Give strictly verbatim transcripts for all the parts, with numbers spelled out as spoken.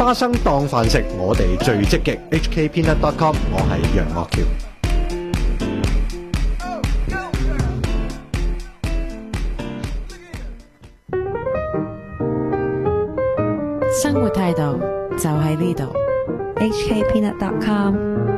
花生當飯食，我哋最積極。H K Peanut dot com， 我係楊岳橋。 生活態度就喺呢度。 H K Peanut dot com。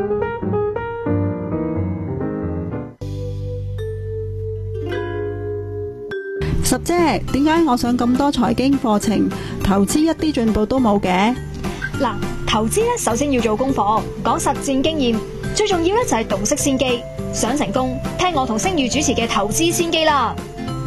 十姐，點解我上咁多財經課程，投資一啲進步都冇嘅？ 嗱，投資咧首先要做功課，講實戰經驗，最重要咧就係洞悉先機。想成功，聽我同星宇主持嘅投資先機啦。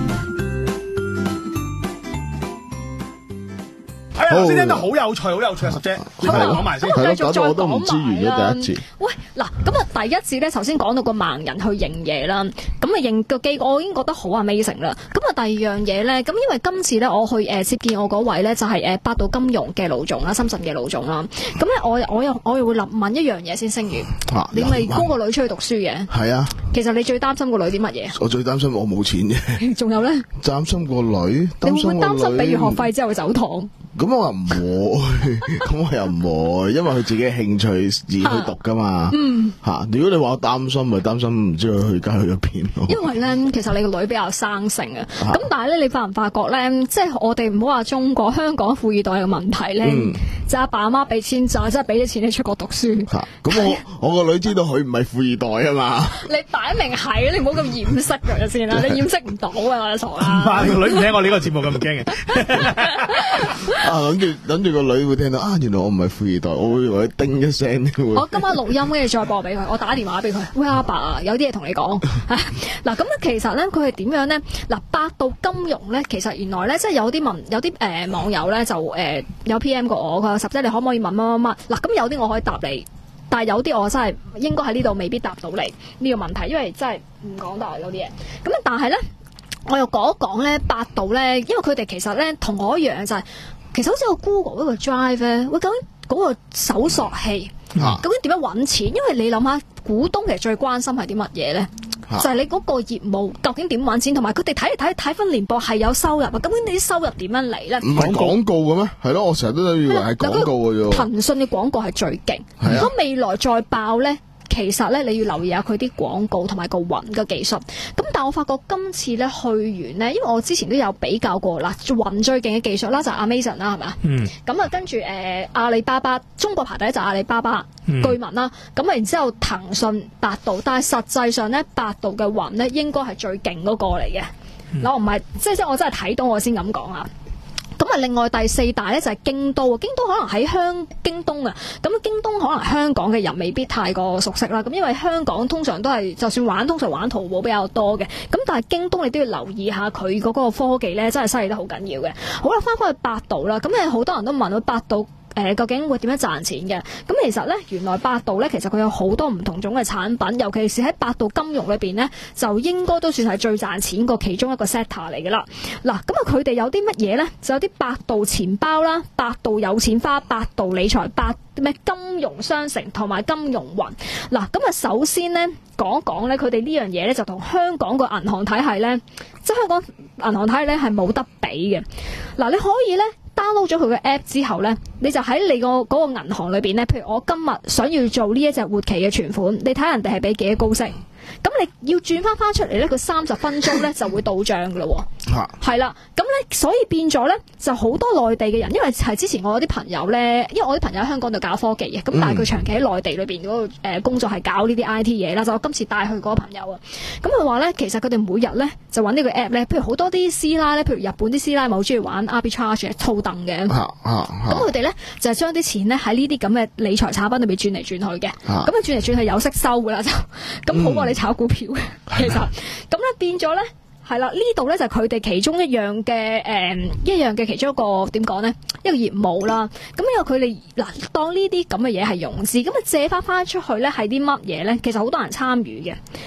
係啊，頭先聽到好有趣，好有趣啊！十姐，你快啲講埋先。 係咯，搞到我都唔知完咗第一節。 喂，嗱，咁啊，第一節咧，頭先講到個盲人去認嘢啦，咁啊認個機，我已經覺得好 amazing 啦。咁啊，第二樣嘢咧，咁因為今次咧，我去誒接見我嗰位咧，就係誒百度金融嘅老總啦，深圳嘅老總啦。咁咧，我我又我又會諗問一樣嘢先，星宇，你咪供個女出去讀書嘅？ 係啊。 其實你最擔心個女啲乜嘢？ 我最擔心我冇錢嘅。仲有咧？ 擔心個女， 你會唔會擔心俾完學費之後會走堂？ 咁我又唔會，咁我又唔會，因為佢自己嘅興趣而去讀噶嘛。嗯，吓，如果你話我擔心，咪擔心唔知佢去街去咗邊咯。 因為咧，其實你個女比較生性啊。咁但係咧，你發唔發覺咧，即係我哋唔好話中國香港富二代嘅問題咧，嗯、就阿爸阿媽俾錢就真係俾咗錢你出國讀書。 吓，咁我我個女知道佢唔係富二代啊嘛。 你擺明係，你唔好咁掩飾佢先啦，你掩飾唔到啊，傻啦。 個女唔聽我呢個節目咁驚嘅。 啊，諗住諗住個女會聽到啊，原來我唔係富二代，我會以為佢叮一聲。 我今晚錄音跟住再播俾佢，我打電話俾佢。喂，阿爸啊，有啲嘢同你講。嗱，咁咧其實咧佢係點樣咧？嗱，百度金融咧，其實原來咧即係有啲文有啲誒、呃、網友咧就誒、呃、有 P M 過我，佢話十姐你可唔可以問乜乜乜？嗱，咁有啲我可以答你，但係有啲我真係應該喺呢度未必答到你呢個問題，因為真係唔講得有啲嘢。咁但係咧，我又講一講咧，百度咧，因為佢哋其實咧同我一樣就係、是。其實好似個 Google 嗰個 Drive 咧，喂，究竟嗰個搜索器、啊、究竟點樣揾錢？因為你諗下，股東其實最關心係啲乜嘢咧？啊、就係你嗰個業務究竟點揾錢，同埋佢哋睇嚟睇睇翻年報係有收入啊！究竟你啲收入點樣嚟咧？ 唔係廣告嘅咩？係咯，我成日都以為係廣告嘅啫。 騰訊嘅廣告係最勁，啊、如果未來再爆咧？其實咧，你要留意下佢啲廣告同埋個雲嘅技術。咁但係我發覺今次咧去完咧，因為我之前都有比較過啦，雲最勁嘅技術啦就係 Amazon 啦，係咪？嗯。咁啊，跟住誒阿里巴巴，中國排第一就係阿里巴巴、嗯、居民啦。咁啊，然之後騰訊、百度，但係實際上咧，百度嘅雲咧應該係最勁嗰個嚟嘅。嗱、嗯，我唔係即係即係我真係睇到我先咁講啊。咁啊，另外第四大咧就係京都，京都可能喺香京東啊，咁京東可能香港嘅人未必太過熟悉啦。咁因為香港通常都係就算玩，通常玩淘寶比較多嘅。咁但係京東你都要留意下佢嗰個科技咧，真係犀利得好緊要嘅。好啦，翻返去百度啦，咁誒好多人都問到百度。誒、呃、究竟會點樣賺錢嘅？咁其實咧，原來百度咧，其實佢有好多唔同種嘅產品，尤其是喺百度金融裏邊咧，就應該都算係最賺錢個其中一個 sector 嚟嘅啦。嗱，咁啊，佢哋有啲乜嘢咧？就有啲百度錢包啦、百度有錢花、百度理財、百咩金融商城同埋金融雲。嗱，咁啊，首先咧講一講咧，佢哋呢樣嘢咧就同香港個銀行體系咧，即係香港銀行體系咧係冇得比嘅。嗱，你可以咧。download 咗佢嘅 app 之後咧，你就喺你個嗰個銀行裏邊咧，譬如我今日想要做呢一隻活期嘅存款，你睇人哋係俾幾多高息，咁你要轉翻翻出嚟咧，佢三十分鐘咧就會到賬噶咯。係啦，咁咧所以變咗咧就好多內地嘅人，因為係之前我有啲朋友咧，因為我啲朋友喺香港度搞科技嘅，咁、嗯、但係佢長期喺內地裏邊嗰度誒工作係搞呢啲 I T 嘢啦，就我今次帶去嗰個朋友啊，咁佢話咧其實佢哋每日咧就揾呢個 app 咧，譬如好多啲師奶咧，譬如日本啲師奶咪好中意玩 arbitrage 套戥嘅，咁佢哋咧就係將啲錢咧喺呢啲咁嘅理財產品裏邊轉嚟轉去嘅，咁啊轉嚟轉去有息收噶啦就，咁好過你炒股票嘅，其實咁咧變咗咧。係啦，呢度咧就係佢哋其中一樣嘅誒、嗯，一樣嘅其中一個點講咧，一個業務啦。咁因為佢哋嗱當呢啲咁嘅嘢係融資，咁啊借翻翻出去咧係啲乜嘢咧？其實好多人參與嘅。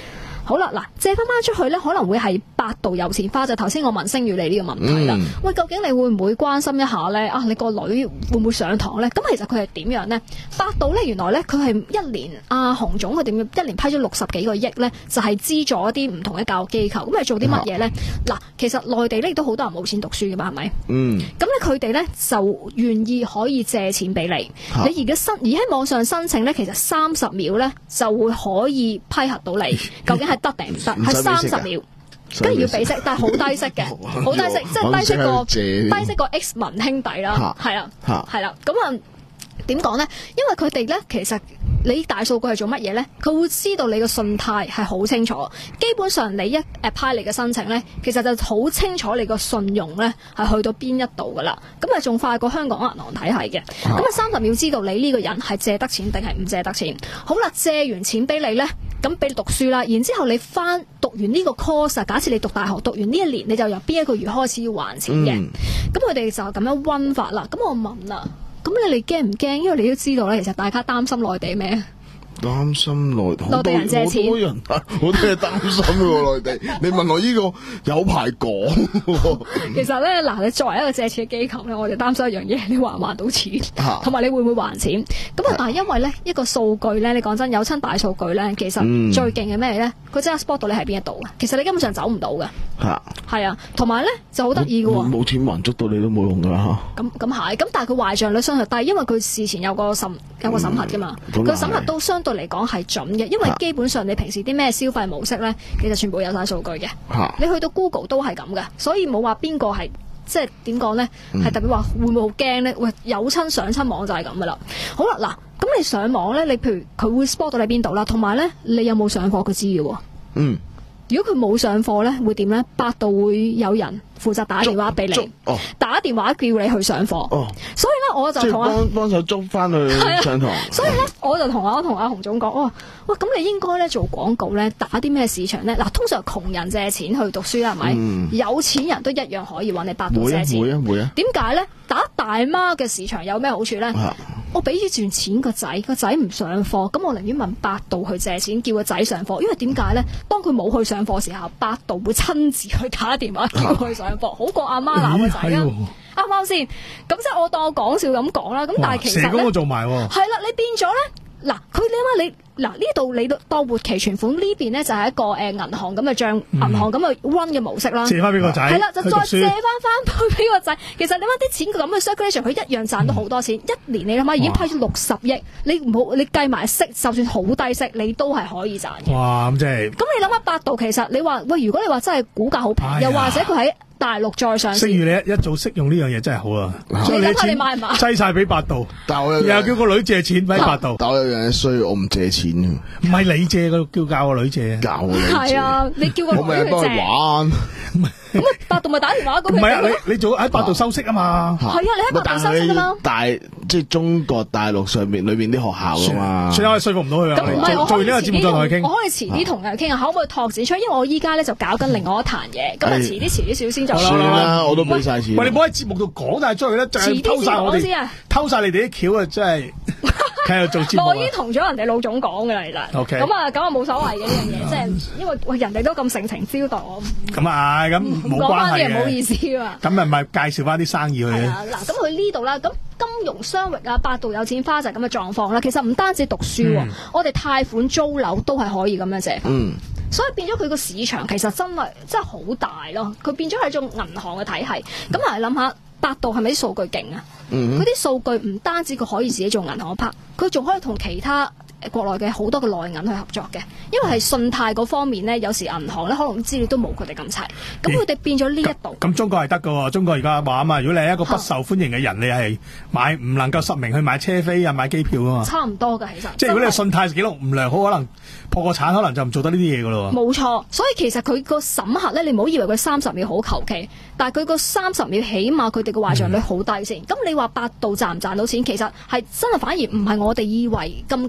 好啦，嗱借翻翻出去咧，可能會係百度有錢花，就頭先我問星宇你呢個問題啦。 嗯、 喂，究竟你會唔會關心一下咧？啊，你個女會唔會上堂咧？咁其實佢係點樣咧？百度咧原來咧佢係一年阿洪總佢點樣一年批咗六十幾個億咧，就係資助一啲唔同嘅教育機構。咁係做啲乜嘢咧？嗱、啊，其實內地咧亦都好多人冇錢讀書㗎嘛，係咪？嗯。咁咧佢哋咧就願意可以借錢俾你。啊、你而家申而喺網上申請咧，其實三十秒咧就會可以批核到你，究竟係得定唔得？係三十秒。跟住要俾息，但係好低息嘅，好低息，即係低息過低息過 X 文兄弟啦，係啦，係啦，咁啊點講咧？因為佢哋咧，其實你大數據係做乜嘢咧？佢會知道你個信貸係好清楚，基本上你一誒派嚟嘅申請咧，其實就好清楚你個信用咧係去到邊一度噶啦，咁啊仲快過香港銀行體系嘅，咁啊三十秒知道你呢個人係借得錢定係唔借得錢。好啦，借完錢俾你咧。咁俾你讀書啦，然之後你翻讀完呢個 course， 假設你讀大學讀完呢一年，你就由邊一個月開始要還錢嘅。咁佢哋就咁樣溫法啦。咁我問啦，咁你哋驚唔驚？因為你都知道咧，其實大家擔心內地咩？ 擔心內地， 內地人借錢， 好多人好多嘢擔心喎內地。你問我呢個有排講。 其實咧，嗱，你作為一個借錢嘅機構咧，我哋擔心一樣嘢，你還唔還到錢，同埋你會唔會還錢？咁啊，但係因為咧一個數據咧，你講真有親大數據咧，其實最勁嘅咩咧？佢真係 spot 到你喺邊一度嘅。其實你根本上走唔到嘅。係係啊，同埋咧就好得意嘅喎。 冇錢還捉到你都冇用㗎啦。 咁咁係，咁但係佢壞賬率相對低，因為佢事前有個審有個審核㗎嘛，佢審核都相對嚟講係準嘅，因為基本上你平時啲咩消費模式咧，其實全部有晒數據嘅。你去到 Google 都係咁嘅，所以冇話邊個係即係點講咧，係特別話會唔會好驚咧？喂，有親上親網就係咁噶啦。好啦，嗱，咁你上網咧，你譬如佢會 spot 到你邊度啦，同埋咧你有冇上課佢知嘅喎。嗯。如果佢冇上課咧，會點咧？百度會有人負責打電話俾你，哦、打電話叫你去上課。哦、所以咧，我就同阿幫手捉翻去上堂。 所以咧，我就同我同阿洪總講，哦，喂，咁你應該咧做廣告咧，打啲咩市場咧？嗱，通常窮人借錢去讀書係咪？嗯、有錢人都一樣可以揾你百度借錢。 會啊會啊。 點解咧？打大媽嘅市場有咩好處咧？啊、我俾住錢個仔，個仔唔上課，咁我寧願問百度去借錢，叫個仔上課。因為點解咧？當佢冇去上課時候，百度會親自去打電話叫佢上課，啊、好過阿媽鬧個仔啊！啱唔啱先？咁即係我當我講笑咁講啦。咁但係其實社工都做埋喎。 係啦，你變咗咧。嗱，佢你諗下你嗱呢度你當活期存款呢邊咧就係一個誒銀行咁嘅帳，銀行咁嘅 run 嘅模式啦。借翻俾個仔，係啦，就再借翻翻俾個仔。其實你諗啲錢咁嘅 circulation，佢一樣賺到好多錢。嗯、一年你諗下已經批咗六十億，你唔好你計埋息，就算好低息，你都係可以賺嘅。哇！咁即係咁你諗下百度，其實你話喂，如果你話真係股價好平，哎、呀又或者佢喺大陸再上市，星宇你一一早識用呢樣嘢真係好啊！所以你錢擠晒俾百度，又叫個女借錢俾百度。 但我有樣嘢衰，我唔借錢嘅。 唔係你借嘅，叫教個女借。 教個女借。係啊，你叫個女去借。 我咪幫佢玩。 咁啊，百度咪打電話咁。唔係啊，你你做喺百度收息啊嘛。係啊，你喺百度收息啊嘛。 大即係中國大陸上面裏邊啲學校啊嘛。 所以我係說服唔到佢啊。 咁唔係，我可以呢個節目再同佢傾。 我可以遲啲同佢傾下，可唔可以拓展出？因為我依家咧就搞緊另外一壇嘢，咁啊遲啲遲啲少先就。 算啦，我都俾晒錢。 喂，你唔好喺節目度講晒出去咧，就係偷晒我哋，偷晒你哋啲橋啊！真係喺度做節目。 我已經同咗人哋老總講噶啦，其實。O K。咁啊，咁啊冇所謂嘅呢樣嘢，即係因為喂人哋都咁盛情招待我。咁啊，咁冇關係嘅。唔好意思啊。咁咪咪介紹翻啲生意去咧。嗱，咁佢呢度啦，咁金融商域啊，百度有錢花就係咁嘅狀況啦。其實唔單止讀書，我哋貸款租樓都係可以咁樣借。嗯。所以變咗佢個市場其實真係真係好大咯，佢變咗係一種銀行嘅體系。咁啊，諗下百度係咪啲數據勁啊？佢啲數據唔單止佢可以自己做銀行嘅 part，佢仲可以同其他國內嘅好多嘅內銀去合作嘅。因為係信貸嗰方面咧，有時銀行咧可能資料都冇佢哋咁齊，咁佢哋變咗呢一度。咁中國係得㗎喎，中國而家話啊嘛，如果你係一個不受歡迎嘅人，你係買唔能夠實名去買車飛啊、買機票啊嘛。差唔多㗎，其實。即係如果你信貸記錄唔良好，可能破個產，可能就唔做得呢啲嘢㗎咯。冇錯，所以其實佢個審核咧，你唔好以為佢三十秒好求其，但係佢個三十秒起碼佢哋嘅壞賬率好低先。咁、嗯、你話百度賺唔賺到錢？其實係真係反而唔係我哋以為咁簡單嘅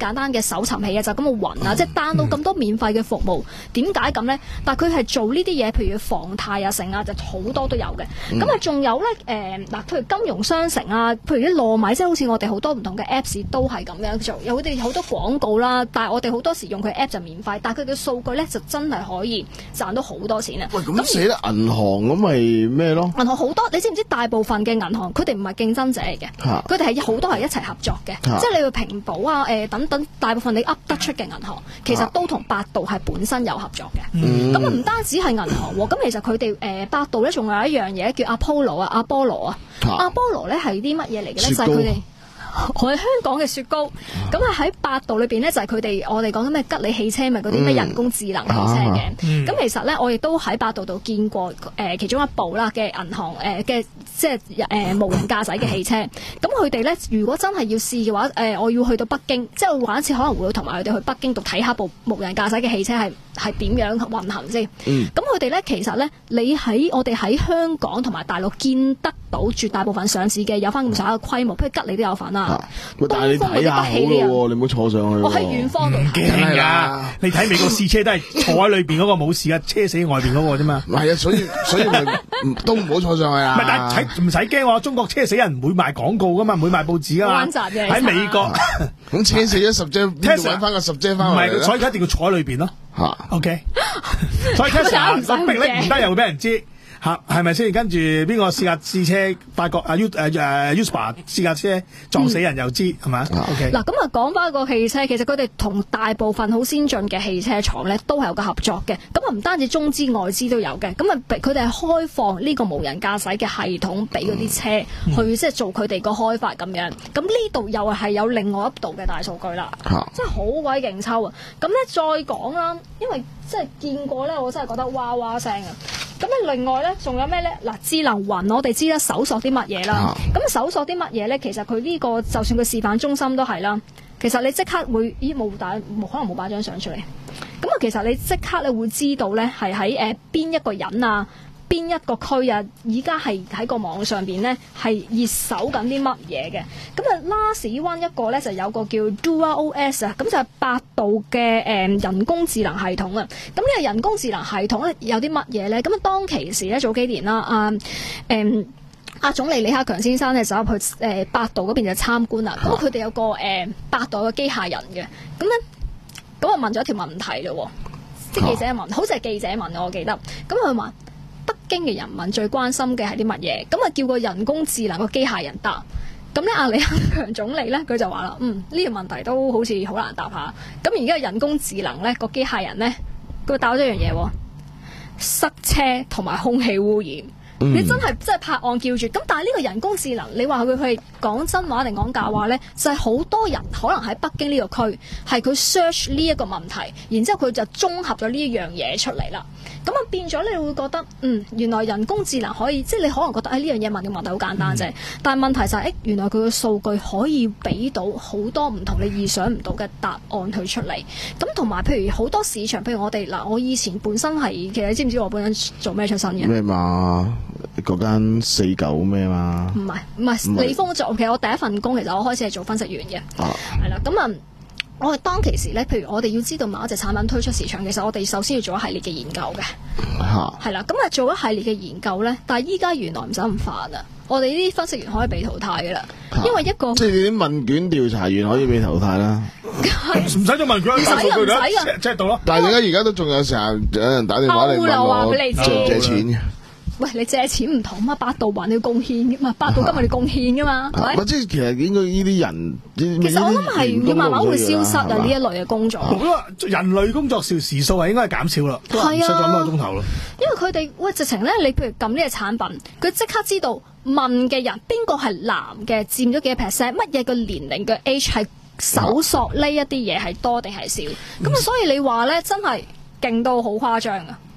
搜尋器啊，就咁嘅雲啊，即係 download 咁多免費嘅服務，點解咁咧？但係佢係做呢啲嘢，譬如房貸啊、成啊，就好多都有嘅。咁啊，仲有咧誒嗱，譬如金融商城啊，譬如啲糯米，即係好似我哋好多唔同嘅 Apps 都係咁樣做，有佢哋好多廣告啦，但係我哋好多時用佢 App 就免費，但係佢嘅數據咧就真係可以賺到好多錢啊！ 喂，咁寫得銀行咁咪咩咯？ 銀行好多，你知唔知大部分嘅銀行佢哋唔係競爭者嚟嘅，佢哋係好多係一齊合作嘅，啊、即係你去平保啊、誒、呃、等等，大部分你噏得出嘅銀行，其實都同百度係本身有合作嘅。咁啊唔單止係銀行喎，咁其實佢哋誒百度咧仲有一樣嘢叫 Apollo 啊、阿波羅啊、阿波羅咧係啲乜嘢嚟嘅咧？就係佢哋。我哋香港嘅雪糕，咁啊喺百度裏邊咧就係佢哋我哋講緊咩吉利汽車咪嗰啲咩人工智能汽車嘅，咁、嗯啊、其實咧我亦都喺百度度見過誒、呃、其中一部啦嘅銀行誒嘅、呃、即係誒、呃、無人駕駛嘅汽車，咁佢哋咧如果真係要試嘅話，誒、呃、我要去到北京，即係玩一次可能會同埋佢哋去北京度睇下部無人駕駛嘅汽車係係點樣運行先。咁佢哋咧其實咧你喺我哋喺香港同埋大陸見得到絕大部分上市嘅有翻咁上下嘅規模，譬如吉利都有份啦。啊、 但係你睇下好咯，你唔好坐上去。 我喺遠方度驚㗎，你睇美國試車都係坐喺裏邊嗰個冇事啊，車死外邊嗰個啫嘛。 唔係啊，所以所以咪都唔好坐上去啊。 唔係，但係唔使驚喎，中國車死人唔會賣廣告噶嘛，唔會賣報紙噶嘛。喺美國咁車死咗十隻，邊度揾翻個十隻翻嚟？ 唔係，所以佢一定要坐喺裏邊咯。嚇 ，OK。所以 Tesla 咁逼咧唔得，又會俾人知。嚇，係咪先？跟住邊個試架試車，發覺啊 U 誒誒 Uber 試架車撞死人又知係咪？OK。嗱咁啊，講翻個汽車，其實佢哋同大部分好先進嘅汽車廠咧，都係有個合作嘅。咁啊，唔單止中資外資都有嘅。咁啊，佢哋係開放呢個無人駕駛嘅系統俾嗰啲車、嗯、去即係做佢哋個開發咁樣。咁呢度又係有另外一度嘅大數據啦，啊、真係好鬼勁抽啊！咁咧再講啦，因為即係見過咧，我真係覺得哇哇聲啊！咁咧，另外咧，仲有咩咧？嗱，智能雲我哋知啦，搜索啲乜嘢啦？咁、啊、搜索啲乜嘢咧？其實佢呢、這個就算佢示範中心都係啦。其實你即刻會，咦冇打，可能冇擺張相出嚟。咁啊，其實你即刻咧會知道咧，係喺誒邊一個人啊，邊一個區啊，而家係喺個網上邊咧係熱搜緊啲乜嘢嘅。咁啊 last one 一個咧就有個叫 DuerOS 啊，咁就係百度嘅誒人工智能系統啊。咁呢個人工智能系統咧有啲乜嘢咧？咁啊當其時咧早幾年啦，啊誒阿、啊、總理李克強先生咧走入去誒、呃、百度嗰邊就參觀啦。咁佢哋有個誒、呃、百度嘅機械人嘅，咁咧咁啊問咗一條問題咯，即係記者問，啊、好似係記者問我記得。咁佢問北京嘅人民最關心嘅係啲乜嘢？咁啊叫個人工智能個機械人答。咁咧阿李克強總理咧佢就話啦，嗯呢、這個問題都好似好難答下。咁而家人工智能咧個機械人咧佢答咗一樣嘢，塞車同埋空氣污染。你真係真係拍案叫絕，咁但係呢個人工智能，你話佢佢係講真話定講假話呢？就係、是、好多人可能喺北京呢個區係佢 search 呢一個問題，然之後佢就綜合咗呢一樣嘢出嚟啦。咁啊變咗你會覺得，嗯，原來人工智能可以，即係你可能覺得誒呢樣嘢問嘅問題好簡單啫，嗯、但係問題就係、是、誒原來佢嘅數據可以俾到好多唔同你意想唔到嘅答案佢出嚟。咁同埋譬如好多市場，譬如我哋嗱，我以前本身係其實你知唔知我本身做咩出身嘅？咩嘛？嗰間四九咩嘛？唔係唔係利豐做，其實我第一份工其實我開始係做分析員嘅，係啦咁啊。我哋當其時咧，譬如我哋要知道某一隻產品推出市場，其實我哋首先要做一系列嘅研究嘅，係啦、啊。咁啊做一系列嘅研究咧，但係依家原來唔使咁煩啊！我哋呢啲分析員可以被淘汰㗎啦，啊、因為一個即係你啲問卷調查員可以被淘汰啦， 唔使做問卷，唔使唔使啊，即係到咯。 但係點解而家都仲有時候有人打電話嚟問我借借錢嘅？ 喂，你借錢唔同嘛？百度還你要貢獻噶嘛？百度今日你貢獻噶嘛？係咪？ 即係其實應該呢啲人， 其實我諗係要慢慢會消失啊！呢一類嘅工作， 好多人類工作時時數係應該係減少啦，係啊，少咗咁多個鐘頭咯。因為佢哋喂直情咧，你譬如撳呢個產品，佢即刻知道問嘅人邊個係男嘅，佔咗幾多 percent，乜嘢個年齡嘅 age 係搜索呢一啲嘢係多定係少？咁啊，所以你話咧真係勁到好誇張啊！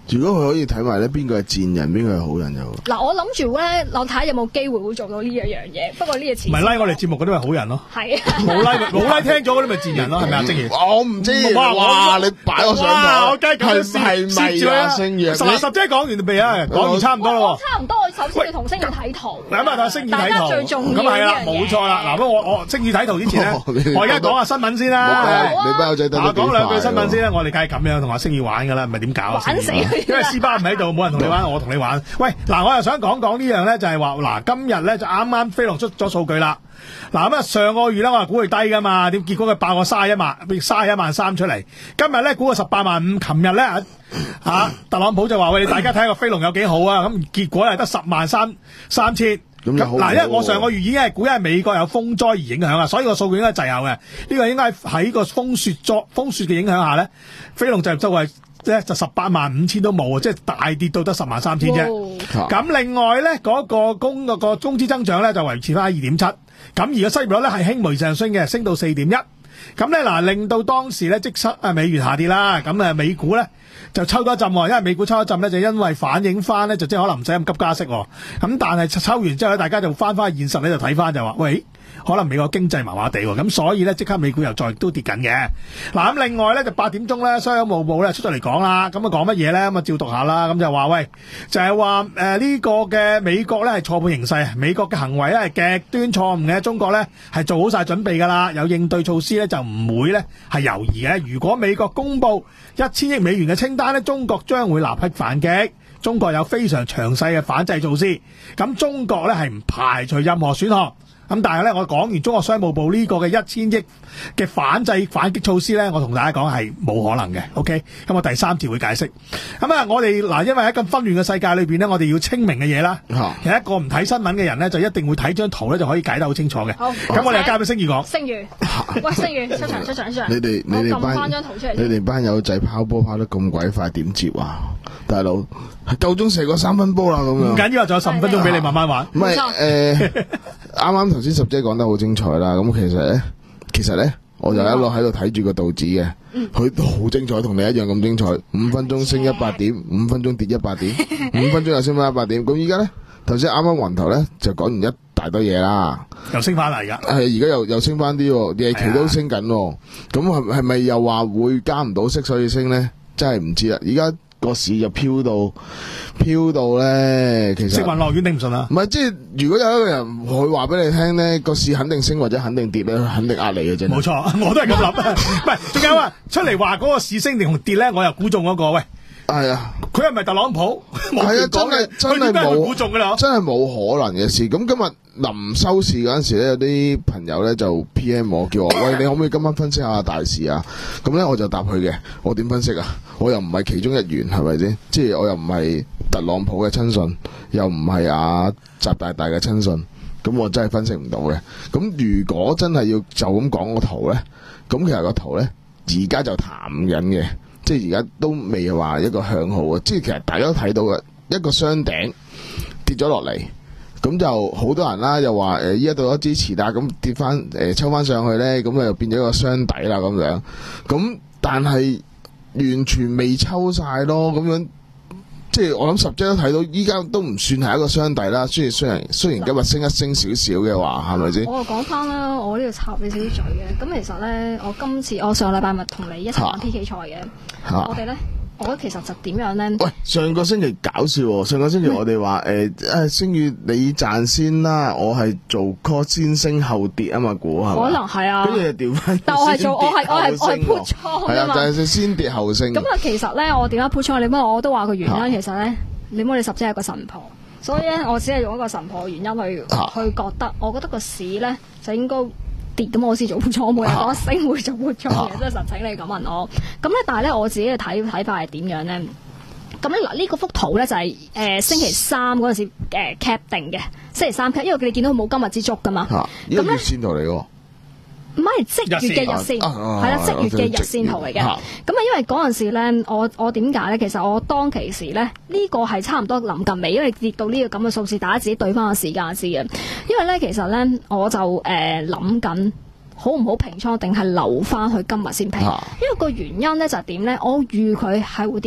如果佢可以睇埋咧，邊個係賤人，邊個係好人就嗱，我諗住咧，我睇下有冇機會會做到呢一樣嘢。不過呢個詞唔係拉我哋節目嗰啲咪好人咯， 係冇拉冇拉聽咗嗰啲咪賤人咯，係咪啊？正如我唔知，哇！你擺我上台， 我梗係咁係咪啊？星月， 十十姐講完未啊？講完差唔多咯。 差唔多，我首先要同星宇睇圖。 咁啊，星宇睇圖， 大家最重要咁係啦，冇錯啦。嗱，咁我我星宇睇圖之前咧，我而家講下新聞先啦。 你班友仔得講兩句新聞先啦。我哋梗係咁樣同阿星宇玩噶啦，唔係點搞啊？ 玩死佢！ 因為斯巴唔喺度，冇人同你玩，我同你玩。喂，嗱，我又想講講呢樣咧，就係話嗱，今日咧就啱啱飛龍出咗數據啦。嗱咁啊，上個月咧我係估佢低噶嘛，點結果佢爆個卅一萬，變卅一萬三出嚟。今日咧估個十八萬五，琴日咧啊，特朗普就話喂，大家睇下個飛龍有幾好啊，咁結果係得十萬三三千。咁嗱，因為我上個月已經係估，因為美國有風災而影響啊，所以個數據應該滯後嘅。呢、這個應該喺個風雪作風雪嘅影響下咧，飛龍就就係咧就十八萬五千都冇啊，即係大跌到得十萬三千啫。咁、哦、另外咧嗰、那個工嗰、那個工資增長咧就維持翻喺二點七，咁而個失業率咧係輕微上升嘅，升到四點一。咁咧嗱，令到當時咧即刻啊美元下跌啦，咁啊美股咧就抽多一陣，因為美股抽一陣咧就因為反映翻咧就即係可能唔使咁急加息，咁但係抽完之後咧大家就翻翻現實咧就睇翻就話喂，可能美國經濟麻麻地喎，咁所以咧即刻美股又再都跌緊嘅。嗱咁另外咧就八點鐘咧，商務部咧出咗嚟講啦，咁啊講乜嘢咧？咁啊照讀下啦，咁就話喂，就係話誒呢個嘅美國咧係錯判形勢，美國嘅行為咧係極端錯誤嘅，中國咧係做好晒準備噶啦，有應對措施咧就唔會咧係猶豫嘅。如果美國公布一千億美元嘅清單咧，中國將會立刻反擊。中國有非常詳細嘅反制措施，咁中國咧係唔排除任何選項。咁但係咧，我講完中國商務部呢個嘅一千億嘅反制反擊措施咧，我同大家講係冇可能嘅。OK，咁我第三條會解釋。咁啊，我哋嗱，因為喺咁紛亂嘅世界裏邊咧，我哋要清明嘅嘢啦。其實一個唔睇新聞嘅人咧，就一定會睇張圖咧，就可以解得好清楚嘅。好，咁我哋就交俾星宇講。 星宇，喂，星宇出場出場出場。 你哋你哋班你哋班友仔拋波拋得咁鬼快，點接啊？大佬夠鐘射個三分波啦，咁樣。唔緊要，仲有十五分鐘俾你慢慢玩。唔係誒，啱啱頭先十姐講得好精彩啦。咁其實咧，其實咧，我就一路喺度睇住個道指嘅，佢都好精彩，同你一樣咁精彩。五分鐘升一百點，五分鐘跌一百點，五分鐘又升翻一百點。咁依家咧，頭先啱啱雲頭咧就講完一大堆嘢啦，又升翻啦而家。係而家又又升翻啲，夜期都升緊。咁係係咪又話會加唔到息所以升咧？真係唔知啦。而家個市就飄到飄到咧，其實食雲樂園頂唔順啦。唔係，即係如果有一個人會話俾你聽咧，個市肯定升或者肯定跌咧，佢肯定呃你嘅啫。冇錯，我都係咁諗。唔係，仲有啊，出嚟話嗰個市升定同跌咧，我又估中嗰個。喂，係啊，佢係咪特朗普？係啊，真係真係冇估中噶啦，真係冇可能嘅事。咁今日臨收市嗰陣時咧，有啲朋友咧就 P M 我，叫我喂，你可唔可以今晚分析下大市啊？咁咧我就答佢嘅，我點分析啊？我又唔係其中一員，係咪先？即係我又唔係特朗普嘅親信，又唔係阿習大大嘅親信，咁我真係分析唔到嘅。咁如果真係要就咁講個圖咧，咁其實個圖咧而家就淡緊嘅，即係而家都未話一個向好啊！即係其實大家都睇到嘅一個雙頂跌咗落嚟。咁就好多人啦，又話誒依家到咗支持啦，咁跌翻誒、呃、抽翻上去咧，咁啊又變咗一個雙底啦咁樣。咁但係完全未抽晒咯，咁樣即係我諗十張都睇到，依家都唔算係一個雙底啦。雖然雖然雖然今日升一升少少嘅話，係咪先？我講翻啦，我呢度插你少少嘴嘅。咁其實咧，我今次我上個禮拜咪同你一齊玩 P K 賽嘅，我哋咧。我覺得其實就點樣咧？喂，上個星期搞笑喎！上個星期我哋話誒誒，星宇你賺先啦，我係做 call 先升後跌啊嘛，估係可能係啊。跟住就調翻，但我係做我係我係我係 put 倉係啊，就係先跌後升。咁啊，其實咧我點解 put 倉？你乜我都話個原因，啊、其實咧你冇你十姐係個神婆，所以咧我只係用一個神婆嘅原因去、啊、去覺得，我覺得個市咧就應該跌，咁我先做 put 倉，冇人講升會做 put 倉嘅，即係實請你咁問我。咁咧，但係咧我自己嘅睇睇法係點樣咧？咁咧嗱，呢個幅圖咧就係、是、誒、呃、星期三嗰陣時誒、呃、cap 定嘅，星期三 cap，因為你見到佢冇今日之足噶嘛。咁、啊、呢個月線圖嚟喎。唔係即月嘅日線，係啦，即月嘅日線圖嚟嘅。咁啊，因為嗰陣時咧，我我點解咧？其實我當其時咧，呢、這個係差唔多臨近尾，因為跌到呢個咁嘅數字，大家自己對翻個時間先嘅。因為咧，其實咧，我就誒諗緊好唔好平倉，定係留翻去今日先平。啊、因為個原因咧就係點咧？我預佢係會跌嘅。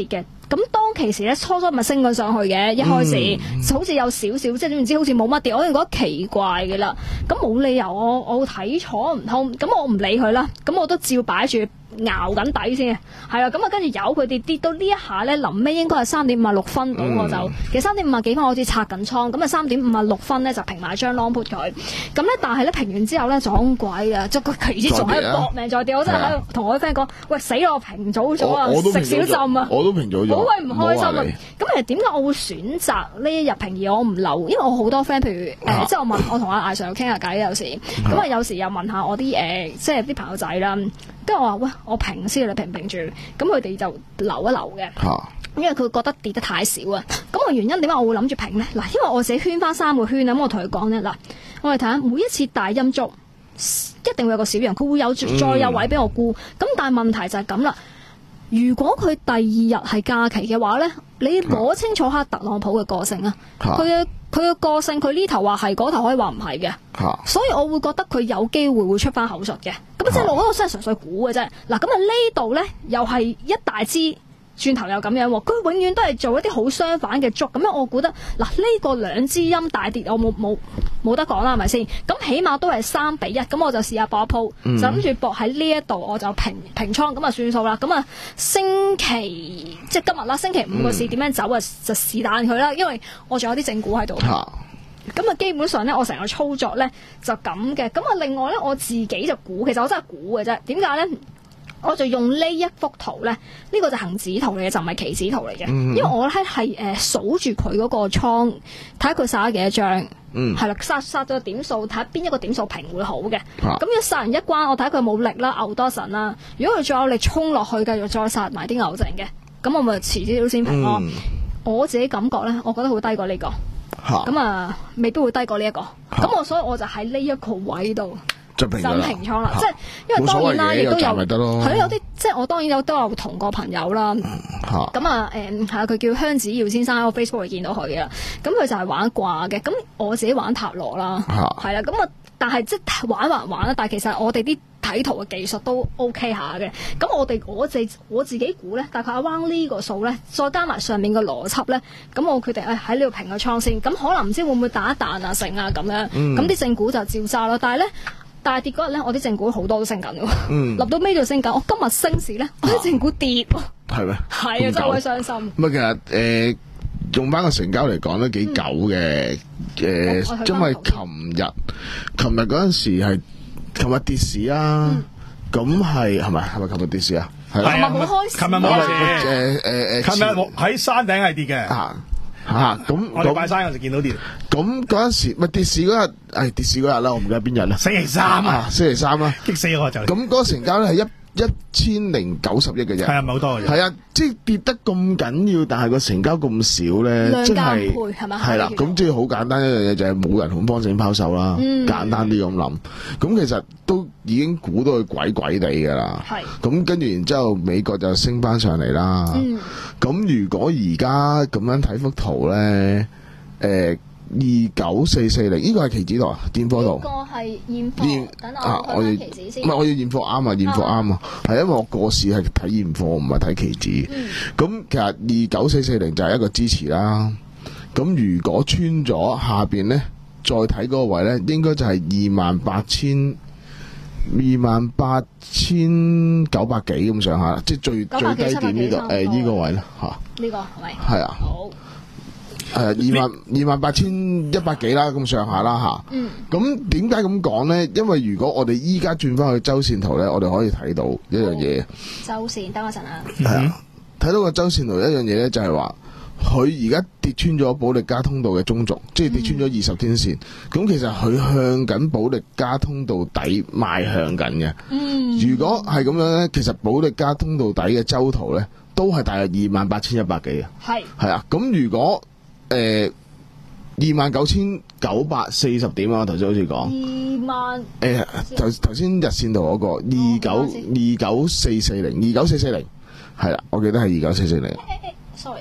咁當其時咧，初初咪升咗上去嘅，一開始、嗯、好似有少少，即係總之好似冇乜跌，我已經覺得奇怪嘅啦。咁冇理由我我睇錯唔通，咁我唔理佢啦，咁我都照擺住。熬緊底先，係啦，咁啊跟住由佢哋跌到呢一下咧，臨尾應該係三點五啊六分到，我就、嗯、其實三點五啊幾分我好似拆緊倉，咁啊三點五啊六分咧就平埋張 long put 佢，咁咧但係咧平完之後咧撞鬼啊，即個期指仲喺度搏命再跌，我真係喺度同我啲 friend 講，喂死啦我平早咗啊，食少浸啊， 我都平早咗， 好鬼唔開心啊！咁其實點解我會選擇呢一日平而我唔留？因為我好多 friend，譬如誒、呃，即係我問我同阿艾 Sir 傾下偈有時，咁啊有時又問下我啲誒、呃，即係啲朋友仔啦。跟住我話喂，我平先，你平唔平住？咁佢哋就留一留嘅，啊、因為佢覺得跌得太少啊。咁個原因點解我會諗住平咧？嗱，因為我自己圈翻三個圈啊。咁我同佢講咧，嗱，我哋睇下每一次大陰燭，一定會有個小陽，佢會有再有位俾我沽。咁、嗯、但係問題就係咁啦。如果佢第二日係假期嘅話咧，你攞清楚下特朗普嘅個性啊，佢嘅佢嘅個性，佢呢頭話係，嗰頭可以話唔係嘅，啊、所以我會覺得佢有機會會出翻口述嘅。咁即係我嗰個真係純粹估嘅啫。嗱，咁啊呢度咧又係一大支。轉頭又咁樣喎，佢永遠都係做一啲好相反嘅燭，咁樣我估得嗱呢、這個兩支陰大跌，我冇冇冇得講啦，係咪先？咁起碼都係三比一，咁我就試下搏一鋪，嗯、就諗住搏喺呢一度，我就平平倉，咁啊算數啦。咁啊星期即係今日啦，星期五個市點樣走啊？就試彈佢啦，因為我仲有啲正股喺度。咁啊基本上咧，我成個操作咧就咁嘅。咁啊另外咧，我自己就估，其實我真係估嘅啫。點解咧？我就用呢一幅圖咧，呢、這個就恒指圖嚟嘅，就唔係期指圖嚟嘅。嗯、因為我咧係誒數住佢嗰個倉，睇下佢殺咗幾多張，係啦、嗯，殺殺咗點數，睇下邊一個點數平會好嘅。咁一殺完一關，我睇佢冇力啦，牛多神啦。如果佢再有力衝落去，繼續再殺埋啲牛剩嘅，咁我咪遲啲都先平咯。嗯、我自己感覺咧，我覺得會低過呢、這個，咁啊，啊未必會低過呢、這、一個。咁、啊、我所以我就喺呢一個位度。就平倉啦，即係因為當然啦，亦都有係咯，有啲即係我當然有都有同個朋友啦。咁啊誒係啊，佢叫香子耀先生，喺我 Facebook 會見到佢嘅。咁佢就係玩卦嘅，咁我自己玩塔羅啦，係啦。咁啊，但係即係玩還玩啦。但係其實我哋啲睇圖嘅技術都 OK 下嘅。咁我哋我自我自己估咧，大概 around 呢個數咧，再加埋上面嘅邏輯咧，咁我決定誒喺呢度平個倉先。咁可能唔知會唔會打一彈啊成啊咁樣。咁啲正股就照揸咯。但係咧。大跌嗰日咧，我啲正股好多都升緊嘅，立到尾就升緊。我今日升時咧，我啲正股跌喎。係咩？係啊，真係好傷心。咁啊，其實誒用翻個成交嚟講都幾久嘅誒，因為琴日琴日嗰陣時係琴日跌市啊，咁係係咪係咪琴日跌市啊？係啊，琴日冇開市。琴日冇開市。誒誒誒，琴日喺山頂係跌嘅。吓咁，我哋拜山嗰時見到跌。咁嗰陣時咪跌市嗰日，誒跌市嗰日啦，我唔記得邊日啦。星期三啊，星期三啦，激死我就。咁嗰個成交咧係一一千零九十億嘅啫。係啊，唔係好多嘅。係啊，即係跌得咁緊要，但係個成交咁少咧，真係係咪？係啦，咁即係好簡單一樣嘢就係冇人恐慌性拋售啦。簡單啲咁諗，咁其實都已經估到佢鬼鬼地噶啦。係。咁跟住然之後，美國就升翻上嚟啦。嗯。咁如果而家咁樣睇幅圖咧，誒二九四四零呢個係期指圖啊，現貨圖。呢個係現貨。等我睇翻期指先。唔係，我要現貨啱啊，現貨啱啊，係因為我個市係睇現貨，唔係睇期指。咁、嗯、其實二九四四零就係一個支持啦。咁如果穿咗下邊咧，再睇嗰個位咧，應該就係二萬八千。二萬八千九百幾咁上下，即係最最低點呢度誒呢個位啦吓。呢個係咪？係啊。好。係二萬二萬八千一百幾啦咁上下啦吓。嗯。咁點解咁講咧？因為如果我哋依家轉翻去周線圖咧，我哋可以睇到一樣嘢。周線，等我陣啊。係啊。睇到個周線圖一樣嘢咧，就係話。佢而家跌穿咗保力加通道嘅中軸，即係跌穿咗二十天線。咁、嗯、其實佢向緊保力加通道底邁向緊嘅。嗯，如果係咁樣咧，其實保力加通道底嘅周圖咧，都係大約二萬八千一百幾嘅。係係啊，咁如果誒二萬九千九百四十點啊，我頭先好似講二萬誒頭頭先日線圖嗰、那個二九二九四四零二九四四零係啦，我記得係二九四四零。sorry。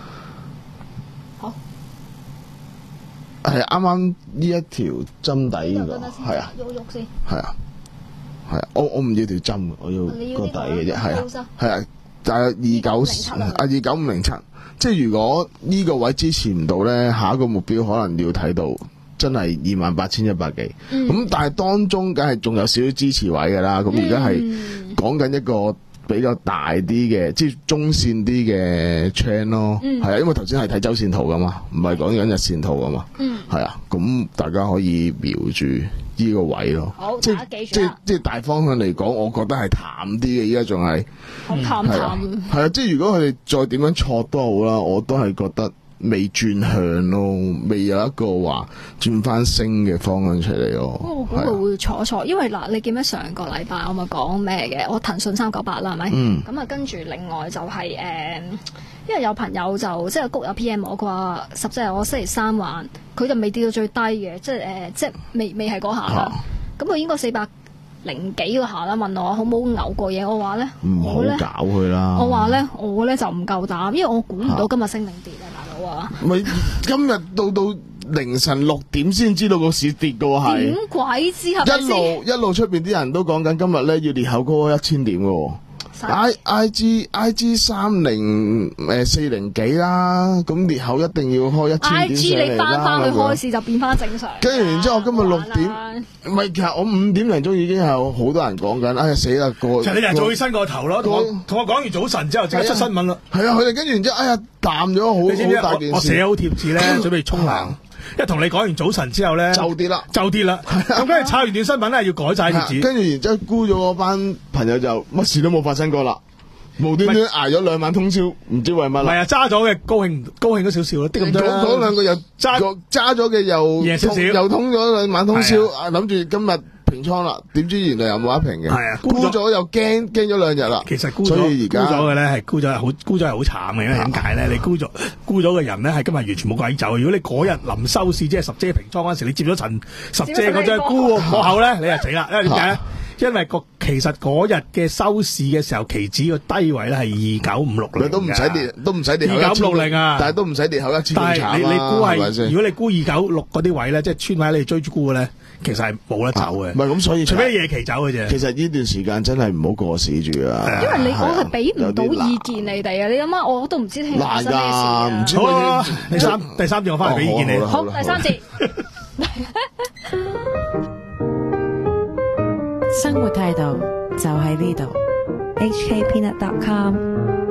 係啱啱呢一條針底呢個，係啊，喐喐先，係啊，係啊，我我唔要條針，我要個底嘅啫，係啊，係啊， 大約二九啊二九五零七，即係如果呢個位支持唔到咧，下一個目標可能要睇到真係二萬八千一百幾。咁、嗯、但係當中梗係仲有少少支持位㗎啦。咁而家係講緊一個比較大啲嘅，即係中線啲嘅 trend 咯。係、嗯、啊，因為頭先係睇周線圖噶嘛，唔係講緊日線圖噶嘛。嗯，係啊，咁大家可以瞄住呢個位咯。 好， 即大家記住即係即係大方向嚟講，我覺得係淡啲嘅。依家仲係好淡淡。 係啊，即係如果佢哋再點樣挫都好啦，我都係覺得未轉向咯，未有一個話轉翻升嘅方向出嚟咯。 我估佢會挫挫，因為嗱，你記唔記得上個禮拜我咪講咩嘅？我騰訊三九八啦，係咪？嗯。咁啊，跟住另外就係、是、誒、呃，因為有朋友就即係谷有 P M 我，佢話十隻我星期三還，佢就未跌到最低嘅，即係誒、呃，即係未未係嗰下啦。咁佢應該四百零幾嗰下啦，問我好冇牛過嘢，我話咧， 唔好搞佢啦。 我話咧，我咧就唔夠膽，因為我估唔到今日升定跌啊，大佬啊！ 咪今日到到凌晨六點先知道個市跌嘅喎，係點鬼知係一路一路出邊啲人都講緊今日咧要裂口高一千點嘅喎。I I G I G 三零誒四零幾啦，咁裂口一定要開一千點上嚟啦。I G 你翻翻去開市就變翻正常。跟住然之後，我今日六點，唔係其實我五點零鐘已經有好多人講緊，哎呀死啦個！ 其實你就係最新個頭咯，同我同我講完早晨之後即刻出新聞啦。 係啊，佢哋跟住然之後，哎呀淡咗好好大件事。 我寫好貼紙咧，準備沖涼。一同你講完早晨之後咧， 就跌啦， 就跌啦。咁跟住炒完段新聞咧，要改晒貼紙。 跟住然之後沽咗嗰班朋友就乜事都冇發生過啦，無端端挨咗兩晚通宵，唔知為乜啦。唔係啊，揸咗嘅高興高興咗少少咯，啲咁多啦。嗰兩個又揸揸咗嘅又贏少少，又通咗兩晚通宵，諗住今日平倉啦，點知原來又冇得平嘅。係啊，沽咗又驚驚咗兩日啦。其實沽咗，所以而家沽咗嘅咧係沽咗係好沽咗係好慘嘅，因為點解咧？你沽咗沽咗嘅人咧係今日完全冇鬼走。如果你嗰日臨收市即係十姐平倉嗰陣時，你接咗層十姐嗰張沽過後咧，你就死啦。因為點解咧？因為個其實嗰日嘅收市嘅時候，期指個低位咧係二九五六零，都唔使跌，都唔使跌二九五六零啊！但係都唔使跌口一千咁慘啊！你你估係如果你估二九六嗰啲位咧，即係穿位你追住沽嘅咧，其實係冇得走嘅。唔係咁，所以除非夜期走嘅啫。其實呢段時間真係唔好過市住啊！因為你我係俾唔到意見你哋啊！你諗下，我都唔知聽日發生咩事啊！唔知好第三第三節我翻嚟俾意見你。好，第三節。 生活態度就喺呢度。 H K Peanut dot com